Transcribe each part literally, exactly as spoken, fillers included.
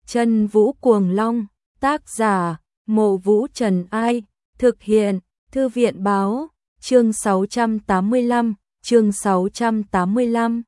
Chân Vũ Cuồng Long, tác giả, Mộ Vũ Trần Ai, thực hiện, Thư viện Báo, chương sáu trăm tám mươi lăm, chương sáu trăm tám mươi lăm.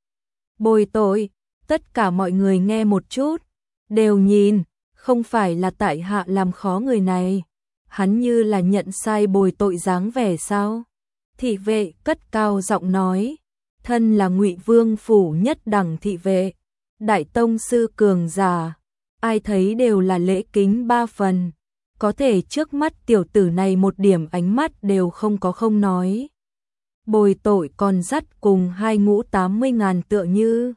Bồi tội, tất cả mọi người nghe một chút, đều nhìn, không phải là tại hạ làm khó người này, hắn như là nhận sai bồi tội dáng vẻ sao? Thị vệ cất cao giọng nói, thân là Ngụy Vương phủ nhất đẳng thị vệ, đại tông sư cường giả, ai thấy đều là lễ kính ba phần, có thể trước mắt tiểu tử này một điểm ánh mắt đều không có không nói. Bồi tội còn dắt cùng hai ngũ tám mươi ngàn tựa như.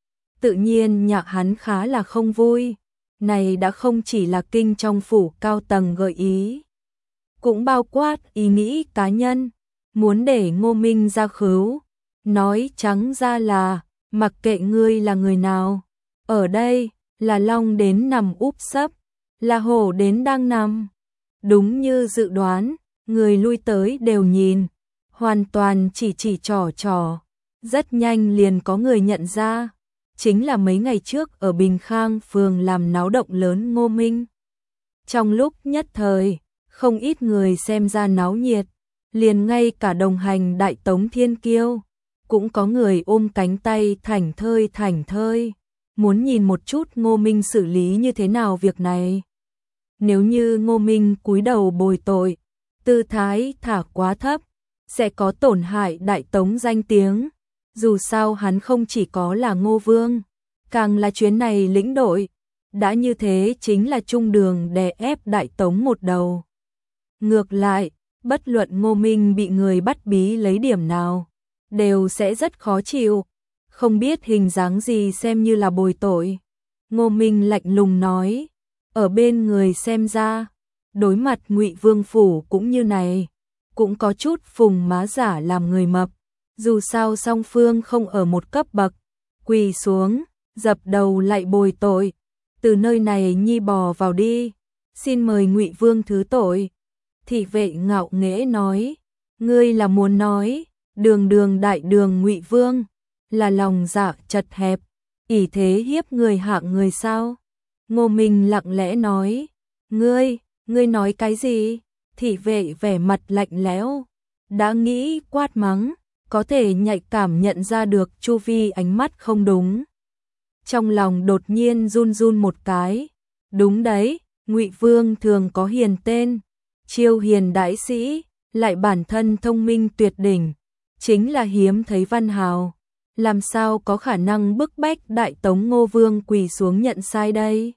Tự nhiên nhạc hắn khá là không vui, này đã không chỉ là kinh trong phủ cao tầng gợi ý, cũng bao quát ý nghĩ cá nhân, muốn để Ngô Minh ra khứu, nói trắng ra là, mặc kệ ngươi là người nào, ở đây, là long đến nằm úp sấp, là hổ đến đang nằm. Đúng như dự đoán, người lui tới đều nhìn, hoàn toàn chỉ chỉ trò trò, rất nhanh liền có người nhận ra, chính là mấy ngày trước ở Bình Khang phường làm náo động lớn Ngô Minh. Trong lúc nhất thời, không ít người xem ra náo nhiệt, liền ngay cả đồng hành Đại Tống Thiên Kiêu, cũng có người ôm cánh tay thảnh thơi thảnh thơi, muốn nhìn một chút Ngô Minh xử lý như thế nào việc này. Nếu như Ngô Minh cúi đầu bồi tội, tư thái thả quá thấp, sẽ có tổn hại Đại Tống danh tiếng. Dù sao hắn không chỉ có là Ngô Vương, càng là chuyến này lĩnh đội, đã như thế chính là trung đường đè ép Đại Tống một đầu. Ngược lại, bất luận Ngô Minh bị người bắt bí lấy điểm nào, đều sẽ rất khó chịu, không biết hình dáng gì xem như là bồi tội. Ngô Minh lạnh lùng nói, ở bên người xem ra, đối mặt Ngụy Vương phủ cũng như này, cũng có chút phùng má giả làm người mập, dù sao song phương không ở một cấp bậc, quỳ xuống, dập đầu lại bồi tội, từ nơi này nhi bò vào đi, xin mời Ngụy Vương thứ tội. Thị vệ ngạo nghễ nói, ngươi là muốn nói, đường đường đại đường Ngụy Vương, là lòng dạ chật hẹp, ỷ thế hiếp người hạng người sao? Ngô Minh lặng lẽ nói, ngươi, ngươi nói cái gì? Thị vệ vẻ mặt lạnh lẽo, đã nghĩ quát mắng, có thể nhạy cảm nhận ra được chu vi ánh mắt không đúng. Trong lòng đột nhiên run run một cái, đúng đấy, Ngụy Vương thường có hiền tên, chiêu hiền đãi sĩ, lại bản thân thông minh tuyệt đỉnh, chính là hiếm thấy văn hào, làm sao có khả năng bức bách Đại Tống Ngô Vương quỳ xuống nhận sai đây?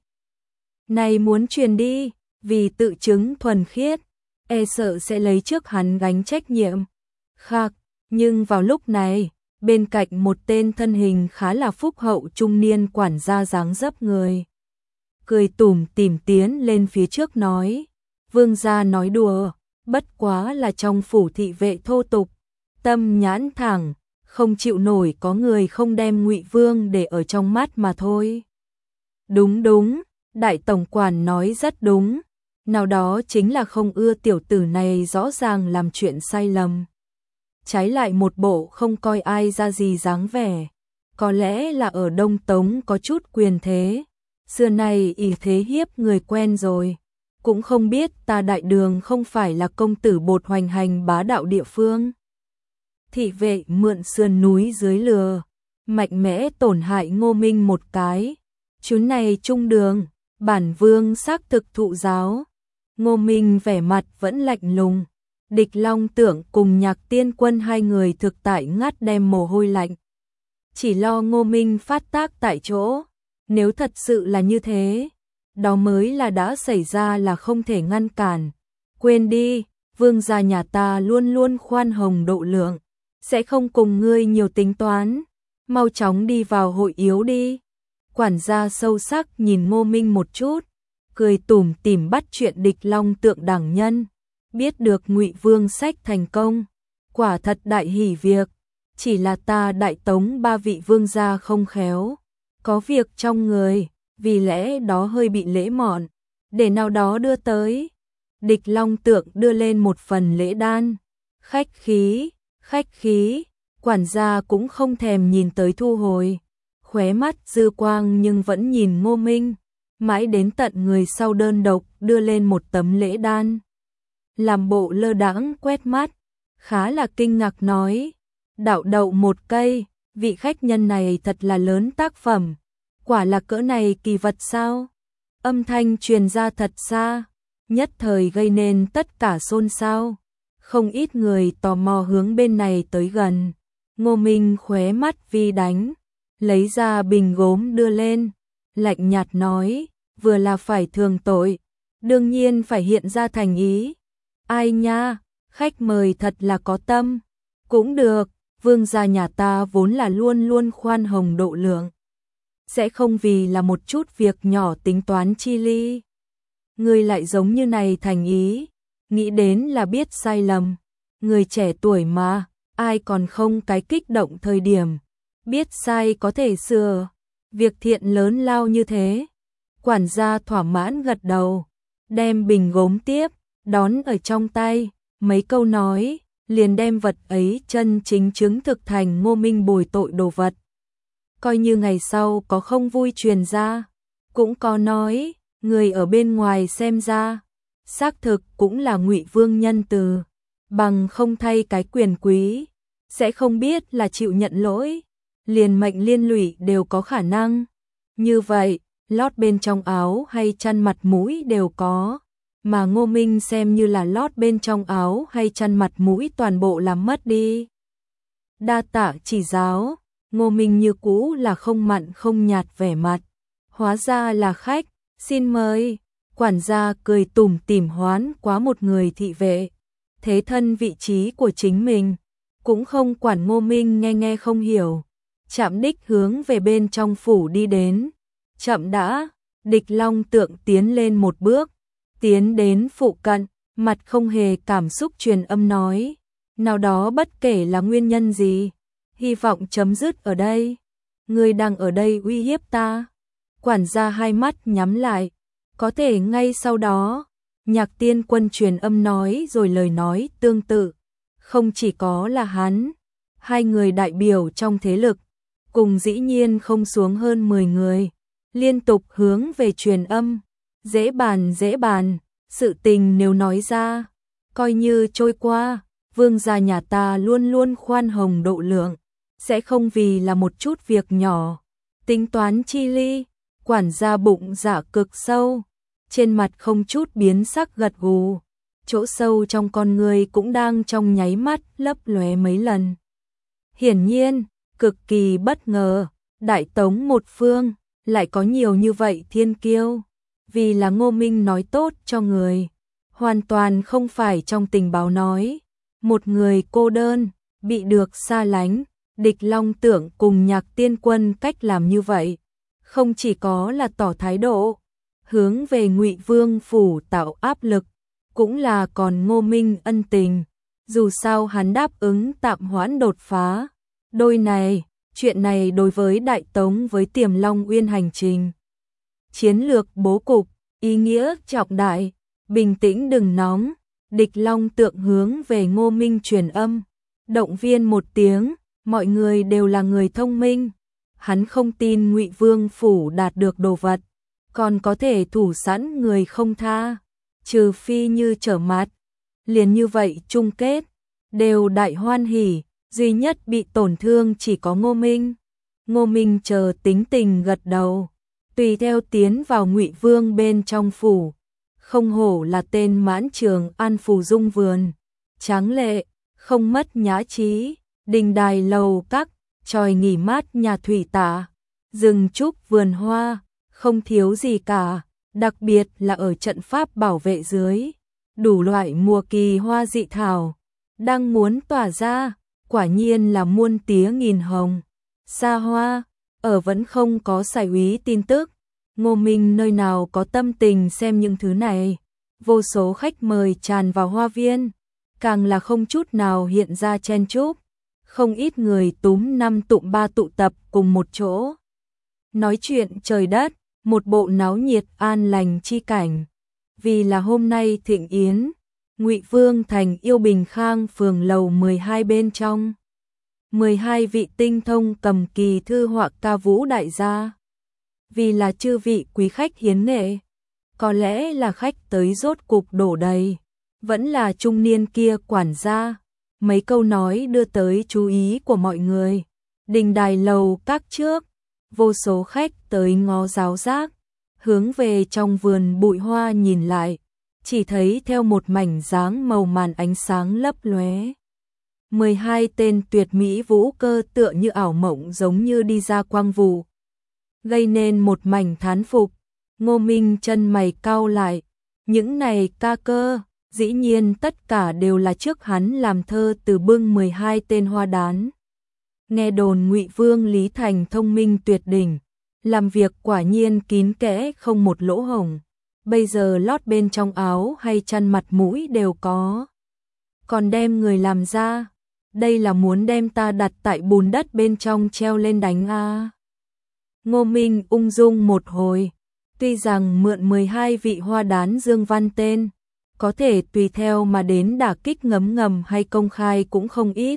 Này muốn truyền đi, vì tự chứng thuần khiết, e sợ sẽ lấy trước hắn gánh trách nhiệm. Khắc, nhưng vào lúc này, bên cạnh một tên thân hình khá là phúc hậu trung niên quản gia dáng dấp người, cười tủm tỉm tiến lên phía trước nói, Vương gia nói đùa, bất quá là trong phủ thị vệ thô tục, tâm nhãn thẳng, không chịu nổi có người không đem Ngụy Vương để ở trong mắt mà thôi. Đúng đúng, đại tổng quản nói rất đúng, nào đó chính là không ưa tiểu tử này rõ ràng làm chuyện sai lầm. Trái lại một bộ không coi ai ra gì dáng vẻ, có lẽ là ở Đông Tống có chút quyền thế, xưa nay ỷ thế hiếp người quen rồi, cũng không biết ta đại đường không phải là công tử bột hoành hành bá đạo địa phương. Thị vệ mượn sườn núi dưới lừa, mạnh mẽ tổn hại Ngô Minh một cái, chuyến này trung đường, bản vương xác thực thụ giáo. Ngô Minh vẻ mặt vẫn lạnh lùng, Địch Long Tưởng cùng Nhạc Tiên Quân hai người thực tại ngắt đem mồ hôi lạnh. Chỉ lo Ngô Minh phát tác tại chỗ, nếu thật sự là như thế, đó mới là đã xảy ra là không thể ngăn cản. Quên đi, vương gia nhà ta luôn luôn khoan hồng độ lượng, sẽ không cùng ngươi nhiều tính toán, mau chóng đi vào hội yếu đi. Quản gia sâu sắc nhìn Ngô Minh một chút, cười tủm tỉm bắt chuyện Địch Long Tượng đẳng nhân, biết được Ngụy Vương sách thành công, quả thật đại hỉ việc, chỉ là ta Đại Tống ba vị vương gia không khéo, có việc trong người, vì lẽ đó hơi bị lễ mọn, để nào đó đưa tới. Địch Long Tượng đưa lên một phần lễ đan, khách khí, khách khí, quản gia cũng không thèm nhìn tới thu hồi, khóe mắt dư quang nhưng vẫn nhìn Ngô Minh, mãi đến tận người sau đơn độc đưa lên một tấm lễ đan. Làm bộ lơ đãng quét mắt, khá là kinh ngạc nói, đạo đậu một cây, vị khách nhân này thật là lớn tác phẩm, quả là cỡ này kỳ vật sao? Âm thanh truyền ra thật xa, nhất thời gây nên tất cả xôn xao, không ít người tò mò hướng bên này tới gần. Ngô Minh khóe mắt vi đánh, lấy ra bình gốm đưa lên, lạnh nhạt nói, vừa là phải thường tội, đương nhiên phải hiện ra thành ý. Ai nha, khách mời thật là có tâm. Cũng được, vương gia nhà ta vốn là luôn luôn khoan hồng độ lượng, sẽ không vì là một chút việc nhỏ tính toán chi ly. Người lại giống như này thành ý, nghĩ đến là biết sai lầm. Người trẻ tuổi mà, ai còn không cái kích động thời điểm, biết sai có thể sửa, việc thiện lớn lao như thế. Quản gia thỏa mãn gật đầu, đem bình gốm tiếp, đón ở trong tay, mấy câu nói, liền đem vật ấy chân chính chứng thực thành Ngô Minh bồi tội đồ vật. Coi như ngày sau có không vui truyền ra, cũng có nói, người ở bên ngoài xem ra, xác thực cũng là Ngụy Vương nhân từ, bằng không thay cái quyền quý, sẽ không biết là chịu nhận lỗi, liền mệnh liên lụy đều có khả năng. Như vậy, lót bên trong áo hay chăn mặt mũi đều có, mà Ngô Minh xem như là lót bên trong áo hay chăn mặt mũi toàn bộ làm mất đi. Đa tạ chỉ giáo, Ngô Minh như cũ là không mặn không nhạt vẻ mặt, hóa ra là khách, xin mời. Quản gia cười tủm tỉm hoán quá một người thị vệ, thế thân vị trí của chính mình, cũng không quản Ngô Minh nghe nghe không hiểu, chạm đích hướng về bên trong phủ đi đến. Chậm đã, Địch Long Tượng tiến lên một bước, tiến đến phụ cận, mặt không hề cảm xúc truyền âm nói, nào đó bất kể là nguyên nhân gì, hy vọng chấm dứt ở đây. Người đang ở đây uy hiếp ta. Quản gia hai mắt nhắm lại, có thể ngay sau đó, Nhạc Tiên Quân truyền âm nói rồi lời nói tương tự. Không chỉ có là hắn, hai người đại biểu trong thế lực, cùng dĩ nhiên không xuống hơn mười người, liên tục hướng về truyền âm. Dễ bàn dễ bàn, sự tình nếu nói ra, coi như trôi qua, vương gia nhà ta luôn luôn khoan hồng độ lượng, sẽ không vì là một chút việc nhỏ, tính toán chi ly. Quản gia bụng dạ cực sâu, trên mặt không chút biến sắc gật gù, chỗ sâu trong con người cũng đang trong nháy mắt lấp lóe mấy lần. Hiển nhiên, cực kỳ bất ngờ, Đại Tống một phương, lại có nhiều như vậy thiên kiêu, vì là Ngô Minh nói tốt cho người, hoàn toàn không phải trong tình báo nói, một người cô đơn, bị được xa lánh. Địch Long Tượng cùng Nhạc Tiên Quân cách làm như vậy, không chỉ có là tỏ thái độ, hướng về Ngụy Vương phủ tạo áp lực, cũng là còn Ngô Minh ân tình, dù sao hắn đáp ứng tạm hoãn đột phá. Đôi này, chuyện này đối với Đại Tống với Tiềm Long Uyên hành trình chiến lược bố cục, ý nghĩa trọng đại, bình tĩnh đừng nóng. Địch Long Tượng hướng về Ngô Minh truyền âm, động viên một tiếng, mọi người đều là người thông minh, hắn không tin Ngụy Vương phủ đạt được đồ vật, còn có thể thủ sẵn người không tha, trừ phi như trở mặt. Liền như vậy chung kết, đều đại hoan hỉ, duy nhất bị tổn thương chỉ có Ngô Minh. Ngô Minh chờ tính tình gật đầu, tùy theo tiến vào Ngụy Vương bên trong phủ. Không hổ là tên mãn trường an phù dung vườn, tráng lệ, không mất nhã trí, đình đài lầu các, tròi nghỉ mát nhà thủy tạ, rừng trúc vườn hoa, không thiếu gì cả, đặc biệt là ở trận pháp bảo vệ dưới, đủ loại mùa kỳ hoa dị thảo, đang muốn tỏa ra, quả nhiên là muôn tía nghìn hồng. Xa hoa, ở vẫn không có sải úy tin tức, Ngô Minh nơi nào có tâm tình xem những thứ này, vô số khách mời tràn vào hoa viên, càng là không chút nào hiện ra chen chúc, không ít người túm năm tụm ba tụ tập cùng một chỗ. Nói chuyện trời đất, một bộ náo nhiệt an lành chi cảnh. Vì là hôm nay thịnh yến, Ngụy Vương thành Yêu Bình Khang phường lầu mười hai bên trong. mười hai vị tinh thông cầm kỳ thư họa ca vũ đại gia. vì là chư vị quý khách hiến nghệ. Có lẽ là khách tới rốt cục đổ đầy, vẫn là trung niên kia quản gia. Mấy câu nói đưa tới chú ý của mọi người. Đình đài lầu các trước, vô số khách tới ngó giáo giác, hướng về trong vườn bụi hoa nhìn lại, chỉ thấy theo một mảnh dáng màu màn ánh sáng lấp lóe. mười hai tên tuyệt mỹ vũ cơ tựa như ảo mộng giống như đi ra quang vụ, gây nên một mảnh thán phục. Ngô Minh chân mày cau lại, những này ca cơ, dĩ nhiên tất cả đều là trước hắn làm thơ từ bưng mười hai tên hoa đán. Nghe đồn Ngụy Vương Lý Thành thông minh tuyệt đỉnh, làm việc quả nhiên kín kẽ không một lỗ hổng, bây giờ lót bên trong áo hay chăn mặt mũi đều có. Còn đem người làm ra, đây là muốn đem ta đặt tại bùn đất bên trong treo lên đánh a. Ngô Minh ung dung một hồi, tuy rằng mượn mười hai vị hoa đán dương văn tên, có thể tùy theo mà đến đả kích ngấm ngầm hay công khai cũng không ít.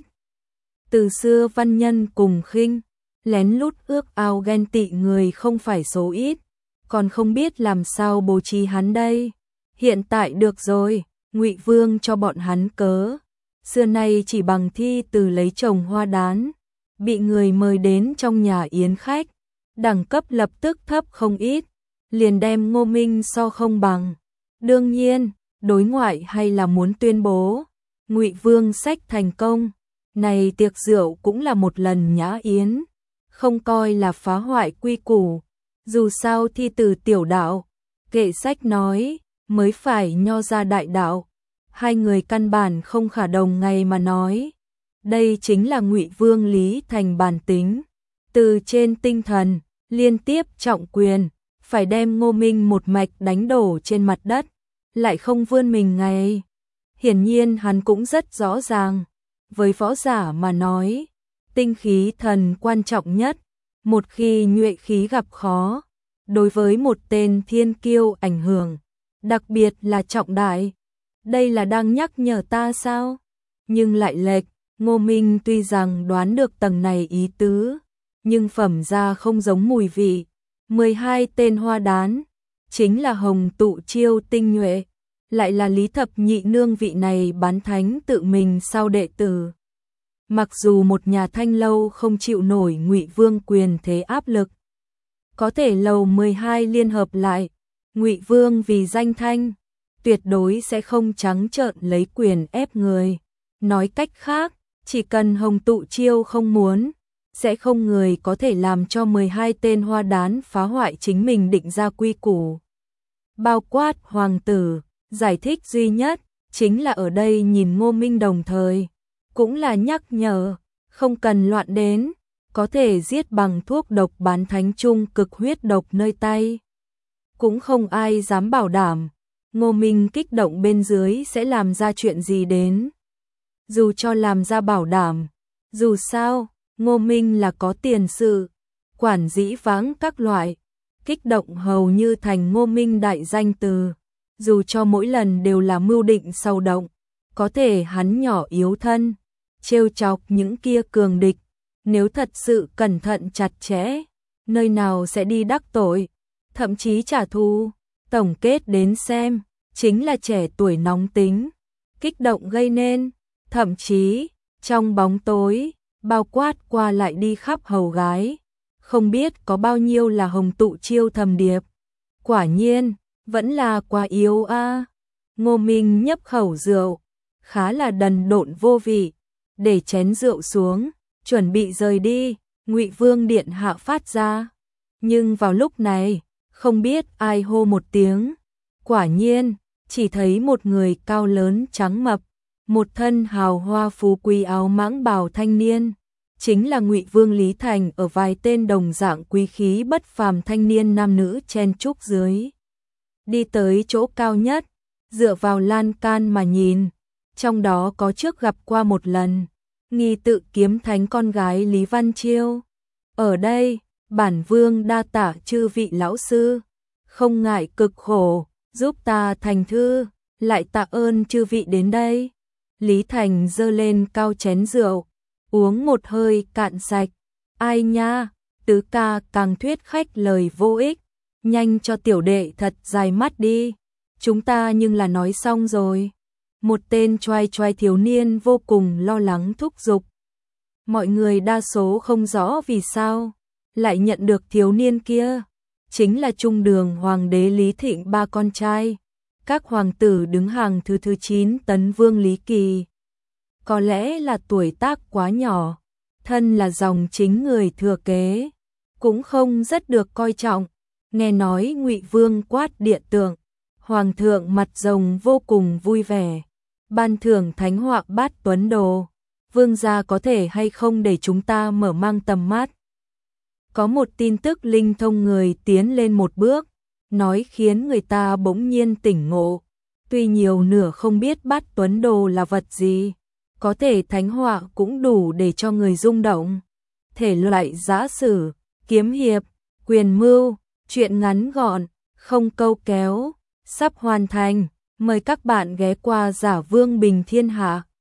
Từ xưa văn nhân cùng khinh, lén lút ước ao ghen tị người không phải số ít, còn không biết làm sao bố trí hắn đây. Hiện tại được rồi, Ngụy Vương cho bọn hắn cớ. Xưa nay chỉ bằng thi từ lấy chồng hoa đán, bị người mời đến trong nhà yến khách, đẳng cấp lập tức thấp không ít, liền đem Ngô Minh so không bằng. Đương nhiên, đối ngoại hay là muốn tuyên bố Ngụy Vương sách thành công, này tiệc rượu cũng là một lần nhã yến, không coi là phá hoại quy củ. Dù sao thi từ tiểu đạo, kệ sách nói, mới phải nho ra đại đạo. Hai người căn bản không khả đồng ngày mà nói. Đây chính là Ngụy Vương Lý Thành bản tính. Từ trên tinh thần, liên tiếp trọng quyền, phải đem Ngô Minh một mạch đánh đổ trên mặt đất, lại không vươn mình ngày. Hiển nhiên hắn cũng rất rõ ràng, với võ giả mà nói, tinh khí thần quan trọng nhất, một khi nhuệ khí gặp khó, đối với một tên thiên kiêu ảnh hưởng, đặc biệt là trọng đại. Đây là đang nhắc nhở ta sao? Nhưng lại lệch, Ngô Minh tuy rằng đoán được tầng này ý tứ, nhưng phẩm ra không giống mùi vị. mười hai tên hoa đán, chính là hồng tụ chiêu tinh nhuệ, lại là Lý Thập Nhị nương vị này bán thánh tự mình sau đệ tử. Mặc dù một nhà thanh lâu không chịu nổi Ngụy Vương quyền thế áp lực, có thể lầu mười hai liên hợp lại, Ngụy Vương vì danh thanh, tuyệt đối sẽ không trắng trợn lấy quyền ép người. Nói cách khác, chỉ cần hồng tụ chiêu không muốn, sẽ không người có thể làm cho mười hai tên hoa đán phá hoại chính mình định ra quy củ. Bao quát hoàng tử, giải thích duy nhất, chính là ở đây nhìn Ngô Minh đồng thời, cũng là nhắc nhở, không cần loạn đến, có thể giết bằng thuốc độc bán thánh trung cực huyết độc nơi tay. Cũng không ai dám bảo đảm, Ngô Minh kích động bên dưới sẽ làm ra chuyện gì đến. Dù cho làm ra bảo đảm, dù sao, Ngô Minh là có tiền sự, quản dĩ vãng các loại, kích động hầu như thành Ngô Minh đại danh từ. Dù cho mỗi lần đều là mưu định sâu động, có thể hắn nhỏ yếu thân, trêu chọc những kia cường địch, nếu thật sự cẩn thận chặt chẽ, nơi nào sẽ đi đắc tội, thậm chí trả thù. Tổng kết đến xem, chính là trẻ tuổi nóng tính, kích động gây nên, thậm chí, trong bóng tối, bao quát qua lại đi khắp hầu gái, không biết có bao nhiêu là hồng tụ chiêu thầm điệp. Quả nhiên, vẫn là quá yếu a. À. Ngô Minh nhấp khẩu rượu, khá là đần độn vô vị, để chén rượu xuống, chuẩn bị rời đi, Ngụy Vương điện hạ phát ra. Nhưng vào lúc này, không biết ai hô một tiếng, quả nhiên, chỉ thấy một người cao lớn trắng mập, một thân hào hoa phú quý áo mãng bào thanh niên, chính là Ngụy Vương Lý Thành ở vài tên đồng dạng quý khí bất phàm thanh niên nam nữ chen chúc dưới. Đi tới chỗ cao nhất, dựa vào lan can mà nhìn, trong đó có trước gặp qua một lần, nghi tự kiếm thánh con gái Lý Văn Chiêu. Ở đây, bản vương đa tạ chư vị lão sư, không ngại cực khổ, giúp ta thành thư, lại tạ ơn chư vị đến đây. Lý Thành giơ lên cao chén rượu, uống một hơi cạn sạch. Ai nha, Tứ ca càng thuyết khách lời vô ích, nhanh cho tiểu đệ thật dài mắt đi, chúng ta nhưng là nói xong rồi. Một tên choai choai thiếu niên vô cùng lo lắng thúc giục. Mọi người đa số không rõ vì sao lại nhận được thiếu niên kia, chính là Trung Đường Hoàng đế Lý Thịnh ba con trai, các hoàng tử đứng hàng thứ thứ chín Tấn Vương Lý Kỳ. Có lẽ là tuổi tác quá nhỏ, thân là dòng chính người thừa kế, cũng không rất được coi trọng. Nghe nói Ngụy Vương quát điện tượng, hoàng thượng mặt rồng vô cùng vui vẻ, ban thưởng thánh họa bát tuấn đồ. Vương gia có thể hay không để chúng ta mở mang tầm mắt. Có một tin tức linh thông người tiến lên một bước, nói khiến người ta bỗng nhiên tỉnh ngộ. Tuy nhiều nửa không biết bát tuấn đồ là vật gì, có thể thánh họa cũng đủ để cho người rung động. Thể loại giã sử, kiếm hiệp, quyền mưu, truyện ngắn gọn, không câu kéo, sắp hoàn thành. Mời các bạn ghé qua Giả Vương Bình Thiên Hạ.